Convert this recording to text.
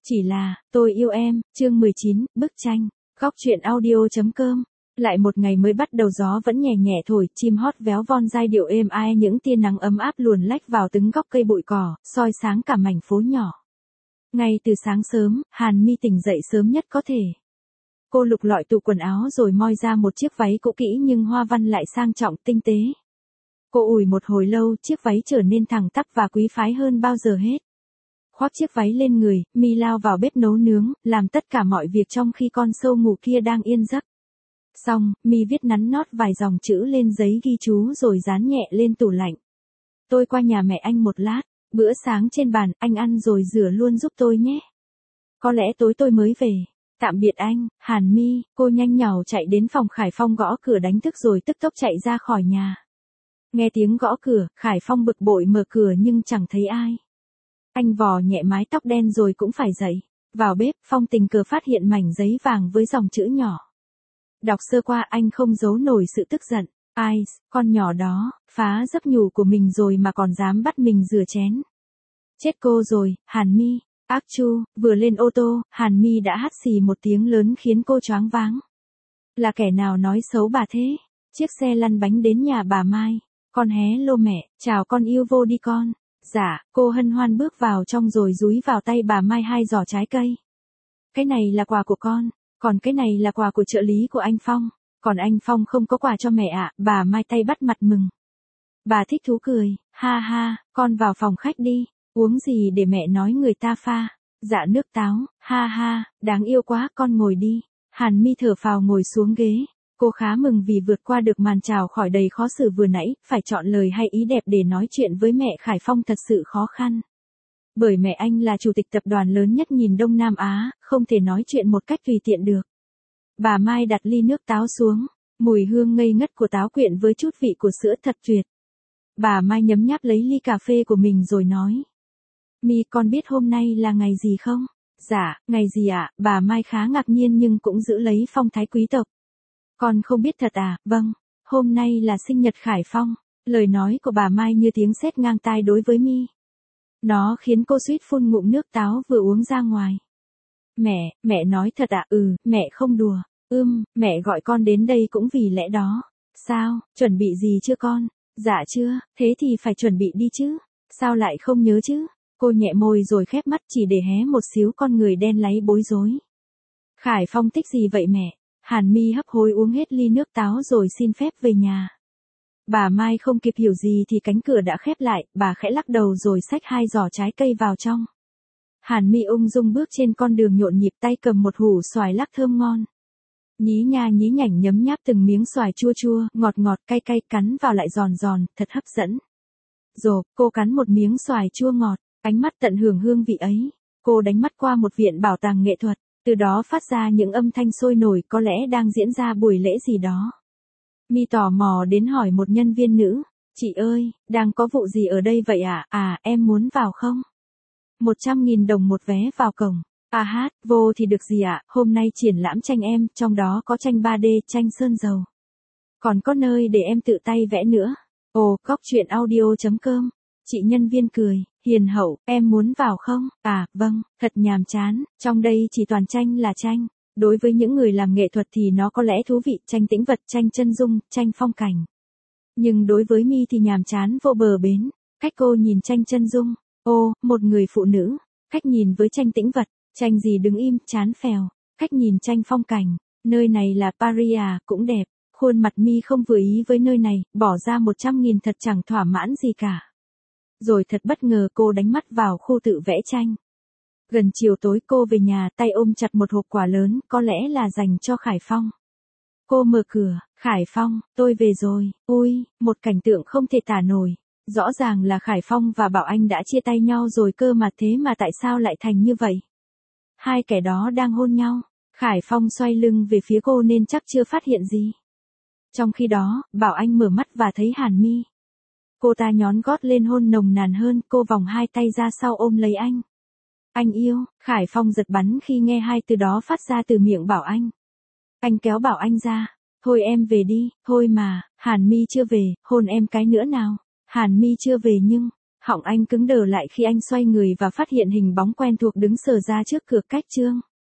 Chỉ là, tôi yêu em, chương 19, bức tranh, góc truyện audio.com. Lại một ngày mới bắt đầu, gió vẫn nhẹ nhẹ thổi, chim hót véo von giai điệu êm ai, những tia nắng ấm áp luồn lách vào từng góc cây bụi cỏ, soi sáng cả mảnh phố nhỏ. Ngay từ sáng sớm, Hàn Mi tỉnh dậy sớm nhất có thể. Cô lục lọi tủ quần áo rồi moi ra một chiếc váy cũ kỹ nhưng hoa văn lại sang trọng tinh tế. Cô ủi một hồi lâu, chiếc váy trở nên thẳng tắp và quý phái hơn bao giờ hết. Khoác chiếc váy lên người, Mi lao vào bếp nấu nướng, làm tất cả mọi việc trong khi con sâu ngủ kia đang yên giấc. Xong, Mi viết nắn nót vài dòng chữ lên giấy ghi chú rồi dán nhẹ lên tủ lạnh. Tôi qua nhà mẹ anh một lát, bữa sáng trên bàn, anh ăn rồi rửa luôn giúp tôi nhé. Có lẽ tối tôi mới về. Tạm biệt anh, Hàn Mi. Cô nhanh nhảu chạy đến phòng Khải Phong gõ cửa đánh thức rồi tức tốc chạy ra khỏi nhà. Nghe tiếng gõ cửa, Khải Phong bực bội mở cửa nhưng chẳng thấy ai. Anh vò nhẹ mái tóc đen rồi cũng phải dậy. Vào bếp, Phong tình cờ phát hiện mảnh giấy vàng với dòng chữ nhỏ. Đọc sơ qua, anh không giấu nổi sự tức giận. Ai, con nhỏ đó, phá giấc ngủ của mình rồi mà còn dám bắt mình rửa chén. Chết cô rồi, Hàn Mi. Ác chu, vừa lên ô tô, Hàn Mi đã hắt xì một tiếng lớn khiến cô choáng váng. Là kẻ nào nói xấu bà thế? Chiếc xe lăn bánh đến nhà bà Mai. Con hé lô mẹ, chào con yêu vô đi con. Dạ, cô hân hoan bước vào trong rồi dúi vào tay bà Mai 2 giỏ trái cây. Cái này là quà của con, còn cái này là quà của trợ lý của anh Phong. Còn anh Phong không có quà cho mẹ ạ, bà Mai tay bắt mặt mừng. Bà thích thú cười, ha ha, con vào phòng khách đi, uống gì để mẹ nói người ta pha. Dạ nước táo, ha ha, đáng yêu quá, con ngồi đi. Hàn Mi thở phào ngồi xuống ghế. Cô khá mừng vì vượt qua được màn chào khỏi đầy khó xử vừa nãy, phải chọn lời hay ý đẹp để nói chuyện với mẹ Khải Phong thật sự khó khăn. Bởi mẹ anh là chủ tịch tập đoàn lớn nhất nhìn Đông Nam Á, không thể nói chuyện một cách tùy tiện được. Bà Mai đặt ly nước táo xuống, mùi hương ngây ngất của táo quyện với chút vị của sữa thật tuyệt. Bà Mai nhấm nháp lấy ly cà phê của mình rồi nói. Mi, con biết hôm nay là ngày gì không? Dạ, ngày gì ạ? Bà Mai khá ngạc nhiên nhưng cũng giữ lấy phong thái quý tộc. Con không biết thật à? Vâng, hôm nay là sinh nhật Khải Phong. Lời nói của bà Mai như tiếng sét ngang tai đối với Mi. Nó khiến cô suýt phun ngụm nước táo vừa uống ra ngoài. Mẹ nói thật à? Ừ, mẹ không đùa. Mẹ gọi con đến đây cũng vì lẽ đó. Sao, chuẩn bị gì chưa con? Dạ chưa, thế thì phải chuẩn bị đi chứ. Sao lại không nhớ chứ? Cô nhẹ môi rồi khép mắt chỉ để hé một xíu con người đen láy bối rối. Khải Phong thích gì vậy mẹ? Hàn Mi hấp hối uống hết ly nước táo rồi xin phép về nhà. Bà Mai không kịp hiểu gì thì cánh cửa đã khép lại, bà khẽ lắc đầu rồi xách 2 giỏ trái cây vào trong. Hàn Mi ung dung bước trên con đường nhộn nhịp, tay cầm một hũ xoài lắc thơm ngon. Nhí nha nhí nhảnh nhấm nháp từng miếng xoài chua chua, ngọt ngọt cay cay, cắn vào lại giòn giòn, thật hấp dẫn. Rồi, cô cắn một miếng xoài chua ngọt, ánh mắt tận hưởng hương vị ấy. Cô đánh mắt qua một viện bảo tàng nghệ thuật, từ đó phát ra những âm thanh sôi nổi, có lẽ đang diễn ra buổi lễ gì đó. Mi tò mò đến hỏi một nhân viên nữ, chị ơi, đang có vụ gì ở đây vậy ạ? À, em muốn vào không? 100.000 đồng một vé vào cổng. À hát, vô thì được gì ạ? Hôm nay triển lãm tranh em, trong đó có tranh 3D, tranh sơn dầu. Còn có nơi để em tự tay vẽ nữa. Ồ, góc truyện audio.com. Chị nhân viên cười, hiền hậu, em muốn vào không? À, vâng, thật nhàm chán, trong đây chỉ toàn tranh là tranh. Đối với những người làm nghệ thuật thì nó có lẽ thú vị, tranh tĩnh vật, tranh chân dung, tranh phong cảnh. Nhưng đối với Mi thì nhàm chán vô bờ bến. Cách cô nhìn tranh chân dung, ô, một người phụ nữ. Cách nhìn với tranh tĩnh vật, tranh gì đứng im, chán phèo. Cách nhìn tranh phong cảnh, nơi này là Paris à, cũng đẹp. Khuôn mặt Mi không vừa ý với nơi này, bỏ ra 100.000 thật chẳng thỏa mãn gì cả. Rồi thật bất ngờ cô đánh mắt vào khu tự vẽ tranh. Gần chiều tối cô về nhà, tay ôm chặt một hộp quà lớn, có lẽ là dành cho Khải Phong. Cô mở cửa, Khải Phong, tôi về rồi. Ui, một cảnh tượng không thể tả nổi. Rõ ràng là Khải Phong và Bảo Anh đã chia tay nhau rồi cơ mà, thế mà tại sao lại thành như vậy? Hai kẻ đó đang hôn nhau. Khải Phong xoay lưng về phía cô nên chắc chưa phát hiện gì. Trong khi đó, Bảo Anh mở mắt và thấy Hàn Mi. Cô ta nhón gót lên hôn nồng nàn hơn, cô vòng 2 tay ra sau ôm lấy anh. Anh yêu, Khải Phong giật bắn khi nghe 2 từ đó phát ra từ miệng Bảo Anh. Anh kéo Bảo Anh ra. Thôi em về đi, thôi mà, Hàn Mi chưa về, hôn em cái nữa nào. Hàn Mi chưa về nhưng, Họng anh cứng đờ lại khi anh xoay người và phát hiện hình bóng quen thuộc đứng sờ ra trước cửa cách Trương.